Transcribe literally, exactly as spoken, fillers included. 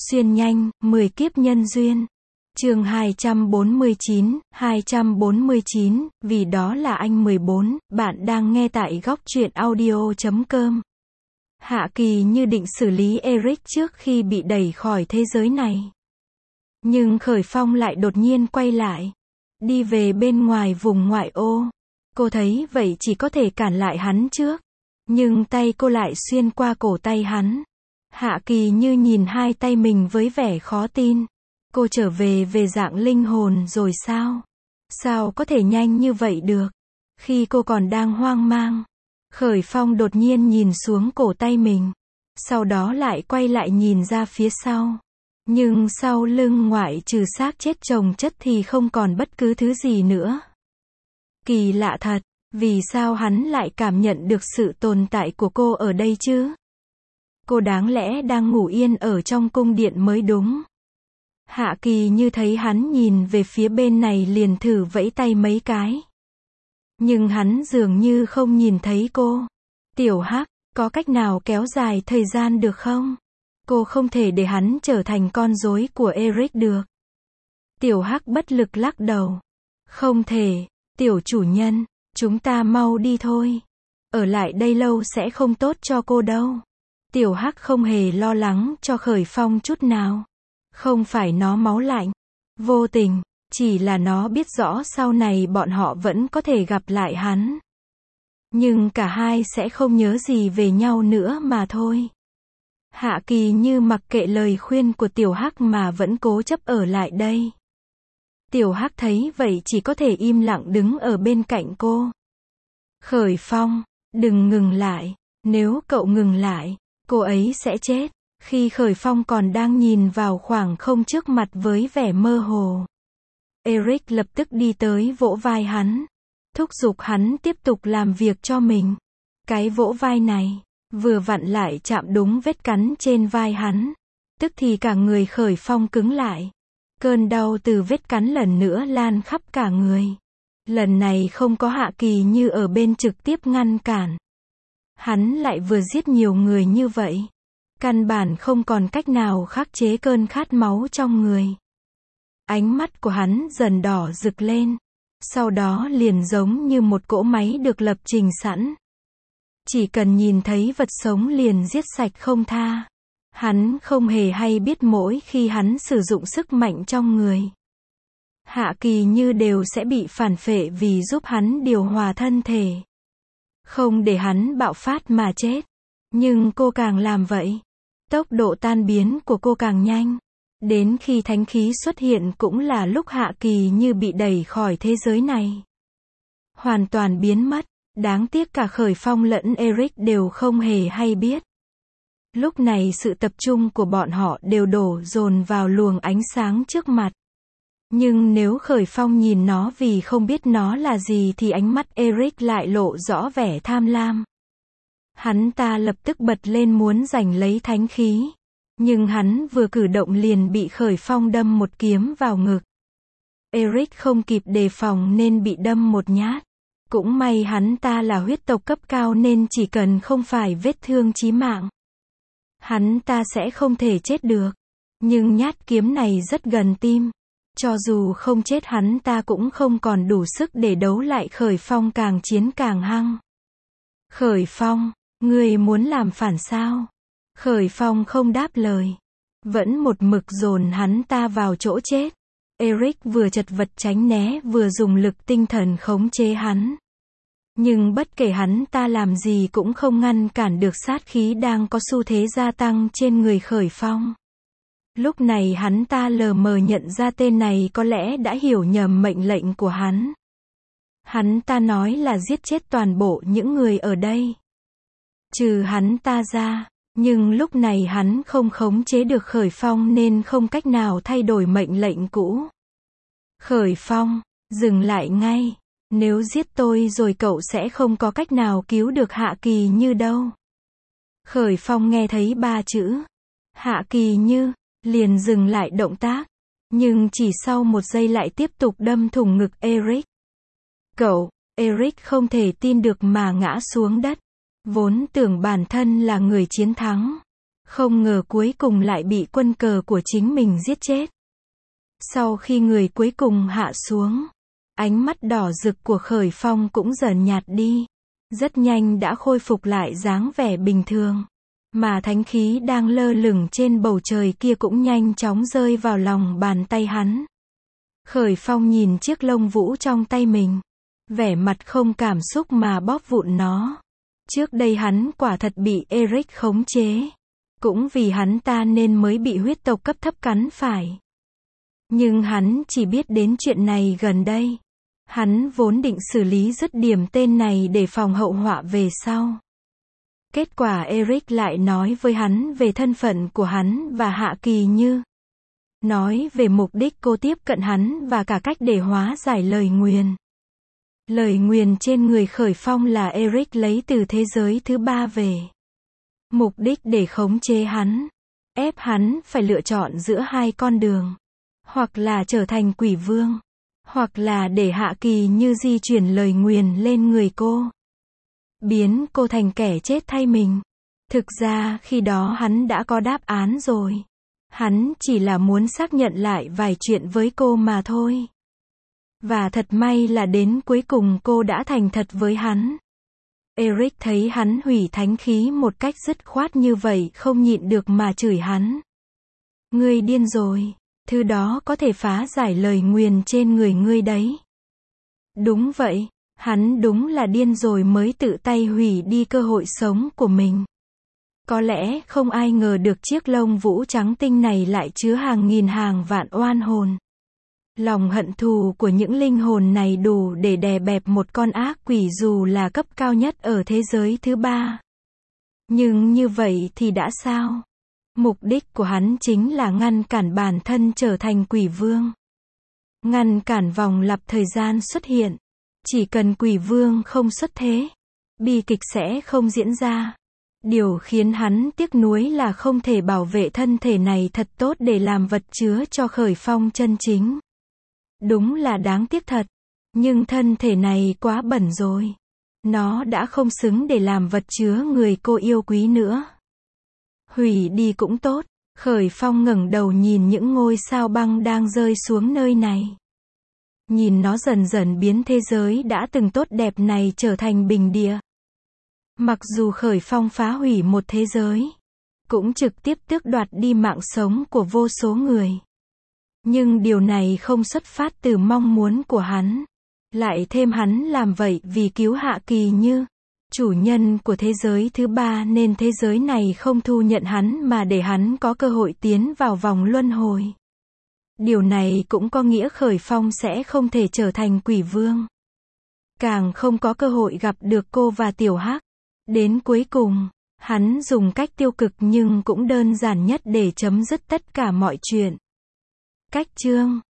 Xuyên nhanh, mười kiếp nhân duyên. Chương hai trăm bốn mươi chín, hai trăm bốn mươi chín, vì đó là anh mười bốn, bạn đang nghe tại góc truyện audio chấm com. Hạ Kỳ như định xử lý Eric trước khi bị đẩy khỏi thế giới này. Nhưng Khởi Phong lại đột nhiên quay lại, đi về bên ngoài vùng ngoại ô. Cô thấy vậy chỉ có thể cản lại hắn trước, nhưng tay cô lại xuyên qua cổ tay hắn. Hạ Kỳ như nhìn hai tay mình với vẻ khó tin. Cô trở về về dạng linh hồn rồi sao? Sao có thể nhanh như vậy được? Khi cô còn đang hoang mang, Khởi Phong đột nhiên nhìn xuống cổ tay mình. Sau đó lại quay lại nhìn ra phía sau. Nhưng sau lưng ngoại trừ xác chết chồng chất thì không còn bất cứ thứ gì nữa. Kỳ lạ thật, vì sao hắn lại cảm nhận được sự tồn tại của cô ở đây chứ? Cô đáng lẽ đang ngủ yên ở trong cung điện mới đúng. Hạ Kỳ như thấy hắn nhìn về phía bên này liền thử vẫy tay mấy cái. Nhưng hắn dường như không nhìn thấy cô. Tiểu Hắc, có cách nào kéo dài thời gian được không? Cô không thể để hắn trở thành con rối của Eric được. Tiểu Hắc bất lực lắc đầu. Không thể, tiểu chủ nhân, chúng ta mau đi thôi. Ở lại đây lâu sẽ không tốt cho cô đâu. Tiểu Hắc không hề lo lắng cho Khởi Phong chút nào. Không phải nó máu lạnh, vô tình, chỉ là nó biết rõ sau này bọn họ vẫn có thể gặp lại hắn. Nhưng cả hai sẽ không nhớ gì về nhau nữa mà thôi. Hạ Kỳ như mặc kệ lời khuyên của Tiểu Hắc mà vẫn cố chấp ở lại đây. Tiểu Hắc thấy vậy chỉ có thể im lặng đứng ở bên cạnh cô. Khởi Phong, đừng ngừng lại, nếu cậu ngừng lại, cô ấy sẽ chết. Khi Khởi Phong còn đang nhìn vào khoảng không trước mặt với vẻ mơ hồ, Eric lập tức đi tới vỗ vai hắn, thúc giục hắn tiếp tục làm việc cho mình. Cái vỗ vai này, vừa vặn lại chạm đúng vết cắn trên vai hắn. Tức thì cả người Khởi Phong cứng lại. Cơn đau từ vết cắn lần nữa lan khắp cả người. Lần này không có Hạ Kỳ như ở bên trực tiếp ngăn cản. Hắn lại vừa giết nhiều người như vậy. Căn bản không còn cách nào khắc chế cơn khát máu trong người. Ánh mắt của hắn dần đỏ rực lên. Sau đó liền giống như một cỗ máy được lập trình sẵn. Chỉ cần nhìn thấy vật sống liền giết sạch không tha. Hắn không hề hay biết mỗi khi hắn sử dụng sức mạnh trong người, Hạ Kỳ như đều sẽ bị phản phệ vì giúp hắn điều hòa thân thể. Không để hắn bạo phát mà chết. Nhưng cô càng làm vậy, tốc độ tan biến của cô càng nhanh. Đến khi thánh khí xuất hiện cũng là lúc Hạ Kỳ như bị đẩy khỏi thế giới này. Hoàn toàn biến mất. Đáng tiếc cả Khởi Phong lẫn Eric đều không hề hay biết. Lúc này sự tập trung của bọn họ đều đổ dồn vào luồng ánh sáng trước mặt. Nhưng nếu Khởi Phong nhìn nó vì không biết nó là gì thì ánh mắt Eric lại lộ rõ vẻ tham lam. Hắn ta lập tức bật lên muốn giành lấy thánh khí. Nhưng hắn vừa cử động liền bị Khởi Phong đâm một kiếm vào ngực. Eric không kịp đề phòng nên bị đâm một nhát. Cũng may hắn ta là huyết tộc cấp cao nên chỉ cần không phải vết thương chí mạng, hắn ta sẽ không thể chết được. Nhưng nhát kiếm này rất gần tim. Cho dù không chết hắn ta cũng không còn đủ sức để đấu lại Khởi Phong càng chiến càng hăng. Khởi Phong, ngươi muốn làm phản sao? Khởi Phong không đáp lời. Vẫn một mực dồn hắn ta vào chỗ chết. Eric vừa chật vật tránh né vừa dùng lực tinh thần khống chế hắn. Nhưng bất kể hắn ta làm gì cũng không ngăn cản được sát khí đang có xu thế gia tăng trên người Khởi Phong. Lúc này hắn ta lờ mờ nhận ra tên này có lẽ đã hiểu nhầm mệnh lệnh của hắn. Hắn ta nói là giết chết toàn bộ những người ở đây, trừ hắn ta ra. Nhưng lúc này hắn không khống chế được Khởi Phong nên không cách nào thay đổi mệnh lệnh cũ. Khởi Phong, dừng lại ngay. Nếu giết tôi rồi cậu sẽ không có cách nào cứu được Hạ Kỳ như đâu. Khởi Phong nghe thấy ba chữ Hạ Kỳ như, liền dừng lại động tác. Nhưng chỉ sau một giây lại tiếp tục đâm thủng ngực Eric. Cậu, Eric không thể tin được mà ngã xuống đất. Vốn tưởng bản thân là người chiến thắng. Không ngờ cuối cùng lại bị quân cờ của chính mình giết chết. Sau khi người cuối cùng hạ xuống, ánh mắt đỏ rực của Khởi Phong cũng dần nhạt đi. Rất nhanh đã khôi phục lại dáng vẻ bình thường. Mà thánh khí đang lơ lửng trên bầu trời kia cũng nhanh chóng rơi vào lòng bàn tay hắn. Khởi Phong nhìn chiếc lông vũ trong tay mình. Vẻ mặt không cảm xúc mà bóp vụn nó. Trước đây hắn quả thật bị Eric khống chế. Cũng vì hắn ta nên mới bị huyết tộc cấp thấp cắn phải. Nhưng hắn chỉ biết đến chuyện này gần đây. Hắn vốn định xử lý dứt điểm tên này để phòng hậu họa về sau. Kết quả Eric lại nói với hắn về thân phận của hắn và Hạ Kỳ Như. Nói về mục đích cô tiếp cận hắn và cả cách để hóa giải lời nguyền. Lời nguyền trên người Khởi Phong là Eric lấy từ thế giới thứ ba về. Mục đích để khống chế hắn. Ép hắn phải lựa chọn giữa hai con đường. Hoặc là trở thành quỷ vương. Hoặc là để Hạ Kỳ Như di chuyển lời nguyền lên người cô. Biến cô thành kẻ chết thay mình. Thực ra khi đó hắn đã có đáp án rồi. Hắn chỉ là muốn xác nhận lại vài chuyện với cô mà thôi. Và thật may là đến cuối cùng cô đã thành thật với hắn. Eric thấy hắn hủy thánh khí một cách dứt khoát như vậy không nhịn được mà chửi hắn. Ngươi điên rồi, thứ đó có thể phá giải lời nguyền trên người ngươi đấy. Đúng vậy, hắn đúng là điên rồi mới tự tay hủy đi cơ hội sống của mình. Có lẽ không ai ngờ được chiếc lông vũ trắng tinh này lại chứa hàng nghìn hàng vạn oan hồn. Lòng hận thù của những linh hồn này đủ để đè bẹp một con ác quỷ dù là cấp cao nhất ở thế giới thứ ba. Nhưng như vậy thì đã sao? Mục đích của hắn chính là ngăn cản bản thân trở thành quỷ vương. Ngăn cản vòng lặp thời gian xuất hiện. Chỉ cần quỷ vương không xuất thế, bi kịch sẽ không diễn ra. Điều khiến hắn tiếc nuối là không thể bảo vệ thân thể này thật tốt để làm vật chứa cho Khởi Phong chân chính. Đúng là đáng tiếc thật. Nhưng thân thể này quá bẩn rồi. Nó đã không xứng để làm vật chứa người cô yêu quý nữa. Hủy đi cũng tốt. Khởi Phong ngẩng đầu nhìn những ngôi sao băng đang rơi xuống nơi này. Nhìn nó dần dần biến thế giới đã từng tốt đẹp này trở thành bình địa. Mặc dù Khởi Phong phá hủy một thế giới, cũng trực tiếp tước đoạt đi mạng sống của vô số người. Nhưng điều này không xuất phát từ mong muốn của hắn. Lại thêm hắn làm vậy vì cứu Hạ Kỳ Như, chủ nhân của thế giới thứ ba nên thế giới này không thu nhận hắn mà để hắn có cơ hội tiến vào vòng luân hồi. Điều này cũng có nghĩa Khởi Phong sẽ không thể trở thành quỷ vương. Càng không có cơ hội gặp được cô và Tiểu Hắc. Đến cuối cùng, hắn dùng cách tiêu cực nhưng cũng đơn giản nhất để chấm dứt tất cả mọi chuyện. Cách chương